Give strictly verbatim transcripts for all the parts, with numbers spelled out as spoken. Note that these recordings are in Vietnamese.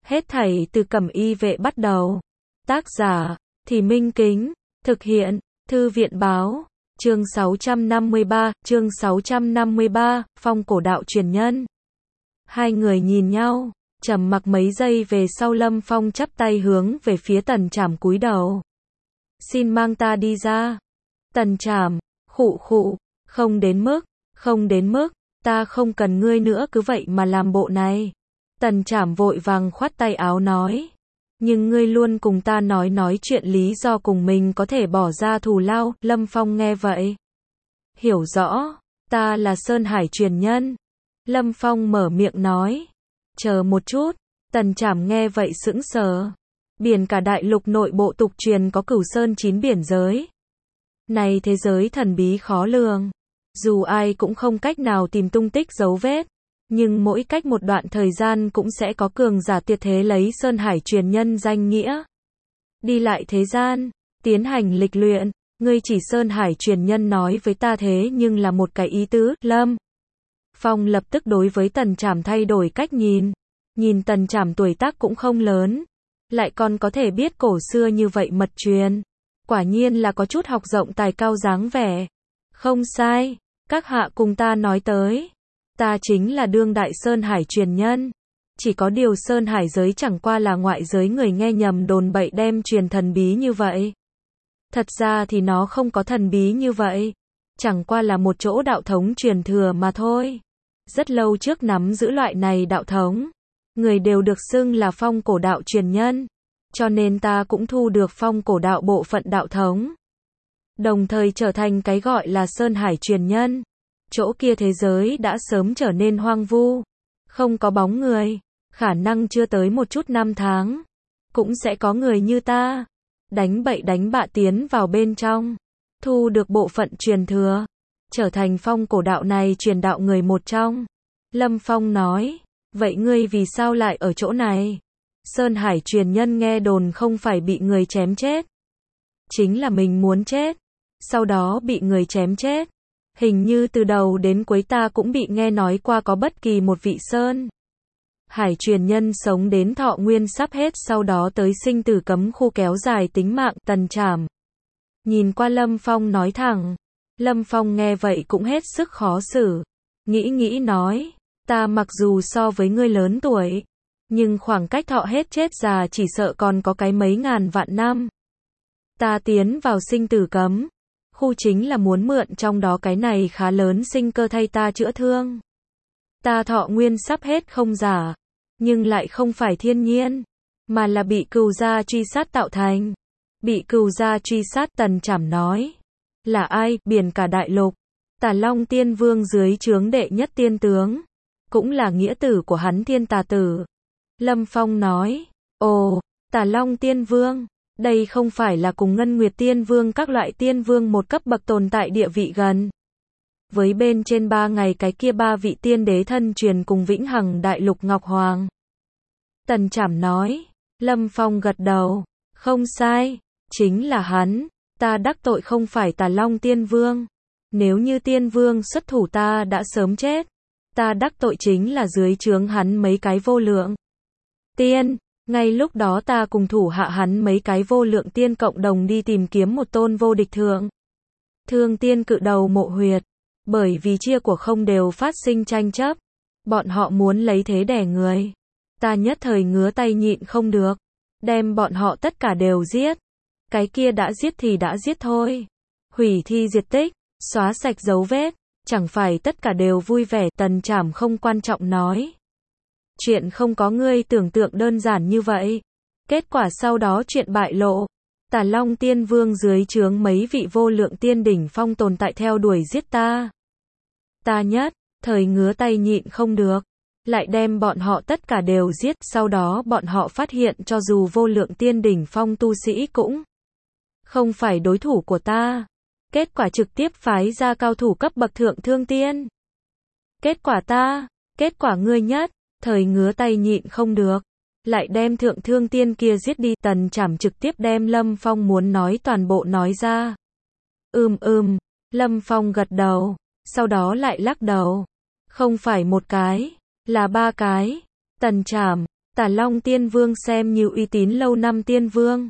Hết thảy từ Cẩm Y Vệ bắt đầu. Tác giả, Thì Minh Kính. Thực hiện, Thư viện Báo. Chương sáu trăm năm mươi ba, chương sáu trăm năm mươi ba, Phong Cổ Đạo truyền nhân. Hai người nhìn nhau, trầm mặc mấy giây về sau Lâm Phong chắp tay hướng về phía Tần Trảm cúi đầu. Xin mang ta đi ra. Tần Trảm, khụ khụ, không đến mức, không đến mức, ta không cần ngươi nữa cứ vậy mà làm bộ này. Tần Trảm vội vàng khoát tay áo nói. Nhưng ngươi luôn cùng ta nói nói chuyện lý do cùng mình có thể bỏ ra thù lao. Lâm Phong nghe vậy, hiểu rõ, ta là Sơn Hải truyền nhân. Lâm Phong mở miệng nói. Chờ một chút. Tần Trảm nghe vậy sững sờ. Biển cả đại lục nội bộ tục truyền có cửu sơn chín biển giới. Này thế giới thần bí khó lường. Dù ai cũng không cách nào tìm tung tích dấu vết. Nhưng mỗi cách một đoạn thời gian cũng sẽ có cường giả tuyệt thế lấy Sơn Hải truyền nhân danh nghĩa. Đi lại thế gian, tiến hành lịch luyện. Ngươi chỉ Sơn Hải truyền nhân nói với ta thế nhưng là một cái ý tứ. Lâm Phong lập tức đối với Tần Trảm thay đổi cách nhìn. Nhìn Tần Trảm tuổi tác cũng không lớn. Lại còn có thể biết cổ xưa như vậy mật truyền. Quả nhiên là có chút học rộng tài cao dáng vẻ. Không sai, các hạ cùng ta nói tới. Ta chính là đương đại Sơn Hải truyền nhân. Chỉ có điều Sơn Hải giới chẳng qua là ngoại giới người nghe nhầm đồn bậy đem truyền thần bí như vậy. Thật ra thì nó không có thần bí như vậy. Chẳng qua là một chỗ đạo thống truyền thừa mà thôi. Rất lâu trước nắm giữ loại này đạo thống. Người đều được xưng là Phong Cổ Đạo truyền nhân. Cho nên ta cũng thu được Phong Cổ Đạo bộ phận đạo thống. Đồng thời trở thành cái gọi là Sơn Hải truyền nhân. Chỗ kia thế giới đã sớm trở nên hoang vu. Không có bóng người. Khả năng chưa tới một chút năm tháng. Cũng sẽ có người như ta. Đánh bậy đánh bạ tiến vào bên trong. Thu được bộ phận truyền thừa. Trở thành Phong Cổ Đạo này truyền đạo người một trong. Lâm Phong nói. Vậy ngươi vì sao lại ở chỗ này? Sơn Hải truyền nhân nghe đồn không phải bị người chém chết. Chính là mình muốn chết. Sau đó bị người chém chết. Hình như từ đầu đến cuối ta cũng bị nghe nói qua có bất kỳ một vị Sơn Hải truyền nhân sống đến thọ nguyên sắp hết sau đó tới sinh tử cấm khu kéo dài tính mạng. Tần Trảm nhìn qua Lâm Phong nói thẳng. Lâm Phong nghe vậy cũng hết sức khó xử. Nghĩ nghĩ nói. Ta mặc dù so với ngươi lớn tuổi. Nhưng khoảng cách thọ hết chết già chỉ sợ còn có cái mấy ngàn vạn năm. Ta tiến vào sinh tử cấm khu chính là muốn mượn trong đó cái này khá lớn sinh cơ thay ta chữa thương. Ta thọ nguyên sắp hết không giả. Nhưng lại không phải thiên nhiên. Mà là bị cừu gia truy sát tạo thành. Bị cừu gia truy sát. Tần Trảm nói. Là ai? Biển cả đại lục. Tà Long Tiên Vương dưới trướng đệ nhất tiên tướng. Cũng là nghĩa tử của hắn Thiên Tà Tử. Lâm Phong nói. Ồ, Tà Long Tiên Vương. Đây không phải là cùng Ngân Nguyệt Tiên Vương các loại tiên vương một cấp bậc tồn tại địa vị gần. Với bên trên ba ngày cái kia ba vị tiên đế thân truyền cùng vĩnh hằng đại lục Ngọc Hoàng. Tần Trảm nói. Lâm Phong gật đầu. Không sai. Chính là hắn. Ta đắc tội không phải Tà Long Tiên Vương. Nếu như Tiên Vương xuất thủ ta đã sớm chết. Ta đắc tội chính là dưới trướng hắn mấy cái vô lượng tiên. Ngay lúc đó ta cùng thủ hạ hắn mấy cái vô lượng tiên cộng đồng đi tìm kiếm một tôn vô địch thượng thương tiên cự đầu mộ huyệt. Bởi vì chia của không đều phát sinh tranh chấp. Bọn họ muốn lấy thế đẻ người. Ta nhất thời ngứa tay nhịn không được. Đem bọn họ tất cả đều giết. Cái kia đã giết thì đã giết thôi. Hủy thi diệt tích. Xóa sạch dấu vết. Chẳng phải tất cả đều vui vẻ. Tần Trảm không quan trọng nói. Chuyện không có ngươi tưởng tượng đơn giản như vậy. Kết quả sau đó chuyện bại lộ. Tà Long Tiên Vương dưới trướng mấy vị vô lượng tiên đỉnh phong tồn tại theo đuổi giết ta. Ta nhất thời ngứa tay nhịn không được. Lại đem bọn họ tất cả đều giết. Sau đó bọn họ phát hiện cho dù vô lượng tiên đỉnh phong tu sĩ cũng không phải đối thủ của ta. Kết quả trực tiếp phái ra cao thủ cấp bậc thượng thương tiên. Kết quả ta, kết quả ngươi nhất thời ngứa tay nhịn không được. Lại đem thượng thương tiên kia giết đi. Tần Trảm trực tiếp đem Lâm Phong muốn nói toàn bộ nói ra. Ừm ừm. Lâm Phong gật đầu. Sau đó lại lắc đầu. Không phải một cái. Là ba cái. Tần Trảm. Tà Long Tiên Vương xem như uy tín lâu năm tiên vương.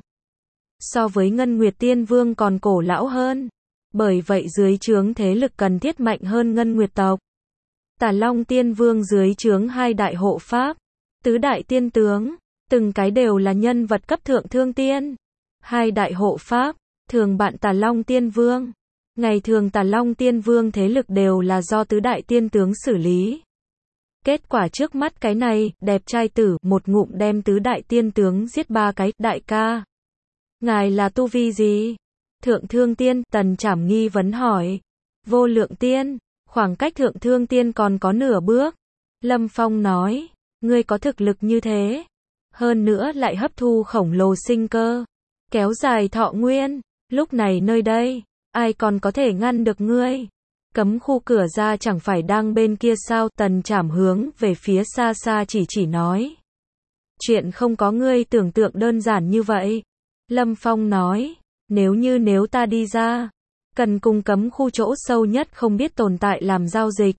So với Ngân Nguyệt Tiên Vương còn cổ lão hơn. Bởi vậy dưới trướng thế lực cần thiết mạnh hơn Ngân Nguyệt tộc. Tà Long Tiên Vương dưới trướng hai đại hộ pháp, tứ đại tiên tướng, từng cái đều là nhân vật cấp thượng thương tiên. Hai đại hộ pháp, thường bạn Tà Long Tiên Vương. Ngày thường Tà Long Tiên Vương thế lực đều là do tứ đại tiên tướng xử lý. Kết quả trước mắt cái này, đẹp trai tử, một ngụm đem tứ đại tiên tướng giết ba cái, đại ca. Ngài là tu vi gì? Thượng thương tiên, Tần Trảm nghi vấn hỏi. Vô lượng tiên, khoảng cách thượng thương tiên còn có nửa bước. Lâm Phong nói, ngươi có thực lực như thế. Hơn nữa lại hấp thu khổng lồ sinh cơ. Kéo dài thọ nguyên. Lúc này nơi đây, ai còn có thể ngăn được ngươi? Cấm khu cửa ra chẳng phải đang bên kia sao? Tần Trảm hướng về phía xa xa chỉ chỉ nói. Chuyện không có ngươi tưởng tượng đơn giản như vậy. Lâm Phong nói, nếu như nếu ta đi ra, cần cùng cấm khu chỗ sâu nhất không biết tồn tại làm giao dịch.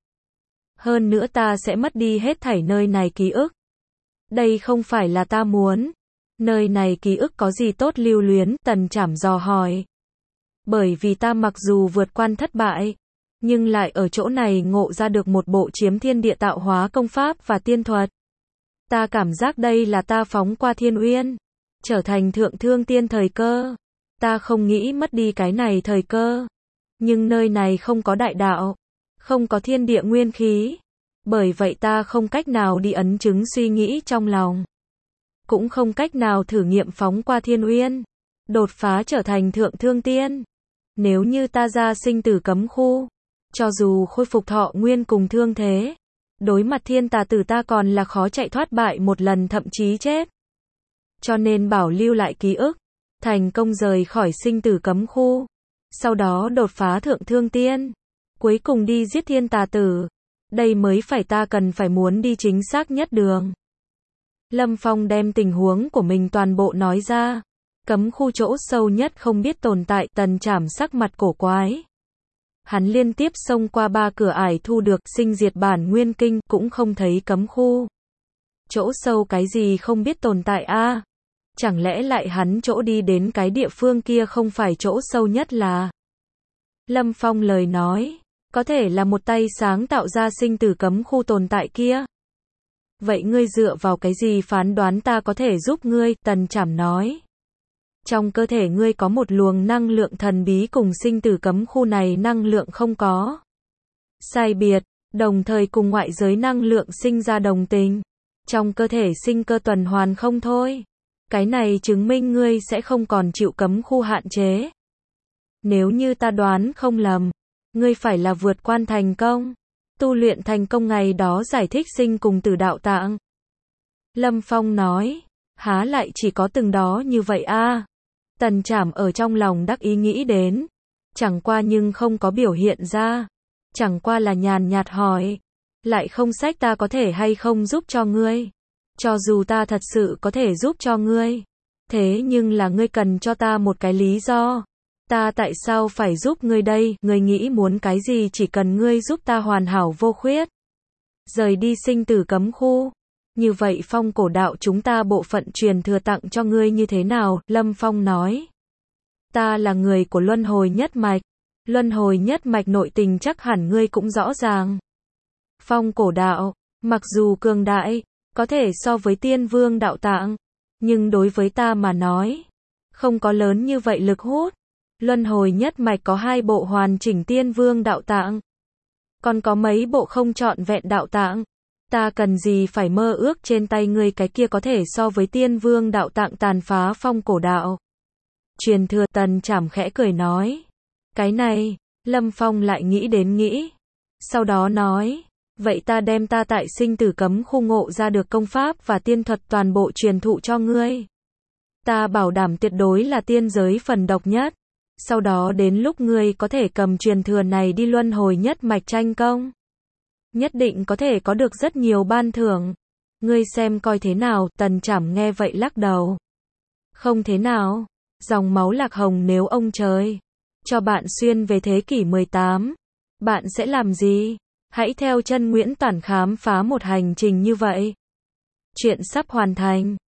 Hơn nữa ta sẽ mất đi hết thảy nơi này ký ức. Đây không phải là ta muốn. Nơi này ký ức có gì tốt lưu luyến? Tần Trảm dò hỏi. Bởi vì ta mặc dù vượt quan thất bại, nhưng lại ở chỗ này ngộ ra được một bộ chiếm thiên địa tạo hóa công pháp và tiên thuật. Ta cảm giác đây là ta phóng qua thiên uyên, trở thành thượng thương tiên thời cơ. Ta không nghĩ mất đi cái này thời cơ. Nhưng nơi này không có đại đạo, không có thiên địa nguyên khí. Bởi vậy ta không cách nào đi ấn chứng suy nghĩ trong lòng. Cũng không cách nào thử nghiệm phóng qua thiên uyên, đột phá trở thành thượng thương tiên. Nếu như ta ra sinh tử cấm khu, cho dù khôi phục thọ nguyên cùng thương thế, đối mặt thiên tà tử ta còn là khó chạy thoát bại một lần thậm chí chết. Cho nên bảo lưu lại ký ức, thành công rời khỏi sinh tử cấm khu, sau đó đột phá thượng thương tiên, cuối cùng đi giết thiên tà tử. Đây mới phải ta cần phải muốn đi chính xác nhất đường. Lâm Phong đem tình huống của mình toàn bộ nói ra. Cấm khu chỗ sâu nhất không biết tồn tại. Tần Trảm sắc mặt cổ quái. Hắn liên tiếp xông qua ba cửa ải thu được sinh diệt bản nguyên kinh, cũng không thấy cấm khu. Chỗ sâu cái gì không biết tồn tại a? À? Chẳng lẽ lại hắn chỗ đi đến cái địa phương kia không phải chỗ sâu nhất là? Lâm Phong lời nói, có thể là một tay sáng tạo ra sinh tử cấm khu tồn tại kia. Vậy ngươi dựa vào cái gì phán đoán ta có thể giúp ngươi? Tần Trảm nói. Trong cơ thể ngươi có một luồng năng lượng thần bí cùng sinh tử cấm khu này năng lượng không có sai biệt, đồng thời cùng ngoại giới năng lượng sinh ra đồng tình. Trong cơ thể sinh cơ tuần hoàn không thôi. Cái này chứng minh ngươi sẽ không còn chịu cấm khu hạn chế. Nếu như ta đoán không lầm, ngươi phải là vượt quan thành công, tu luyện thành công ngày đó giải thích sinh cùng tử đạo tạng. Lâm Phong nói, há lại chỉ có từng đó như vậy a? À? Tần Trảm ở trong lòng đắc ý nghĩ đến, chẳng qua nhưng không có biểu hiện ra, chẳng qua là nhàn nhạt hỏi, lại không sách ta có thể hay không giúp cho ngươi. Cho dù ta thật sự có thể giúp cho ngươi, thế nhưng là ngươi cần cho ta một cái lý do. Ta tại sao phải giúp ngươi đây? Ngươi nghĩ muốn cái gì? Chỉ cần ngươi giúp ta hoàn hảo vô khuyết, rời đi sinh tử cấm khu. Như vậy phong cổ đạo chúng ta bộ phận truyền thừa tặng cho ngươi như thế nào? Lâm Phong nói. Ta là người của luân hồi nhất mạch. Luân hồi nhất mạch nội tình chắc hẳn ngươi cũng rõ ràng. Phong cổ đạo, mặc dù cường đại, có thể so với tiên vương đạo tạng, nhưng đối với ta mà nói, không có lớn như vậy lực hút. Luân hồi nhất mạch có hai bộ hoàn chỉnh tiên vương đạo tạng, còn có mấy bộ không trọn vẹn đạo tạng. Ta cần gì phải mơ ước trên tay ngươi cái kia có thể so với tiên vương đạo tạng tàn phá phong cổ đạo. Truyền thừa. Tần Trảm khẽ cười nói. Cái này, Lâm Phong lại nghĩ đến nghĩ. Sau đó nói, vậy ta đem ta tại sinh tử cấm khu ngộ ra được công pháp và tiên thuật toàn bộ truyền thụ cho ngươi. Ta bảo đảm tuyệt đối là tiên giới phần độc nhất. Sau đó đến lúc ngươi có thể cầm truyền thừa này đi luân hồi nhất mạch tranh công, nhất định có thể có được rất nhiều ban thưởng. Ngươi xem coi thế nào? Tần Trảm nghe vậy lắc đầu. Không thế nào. Dòng máu lạc hồng nếu ông trời cho bạn xuyên về thế kỷ mười tám, bạn sẽ làm gì? Hãy theo chân Nguyễn Toản khám phá một hành trình như vậy. Chuyện sắp hoàn thành.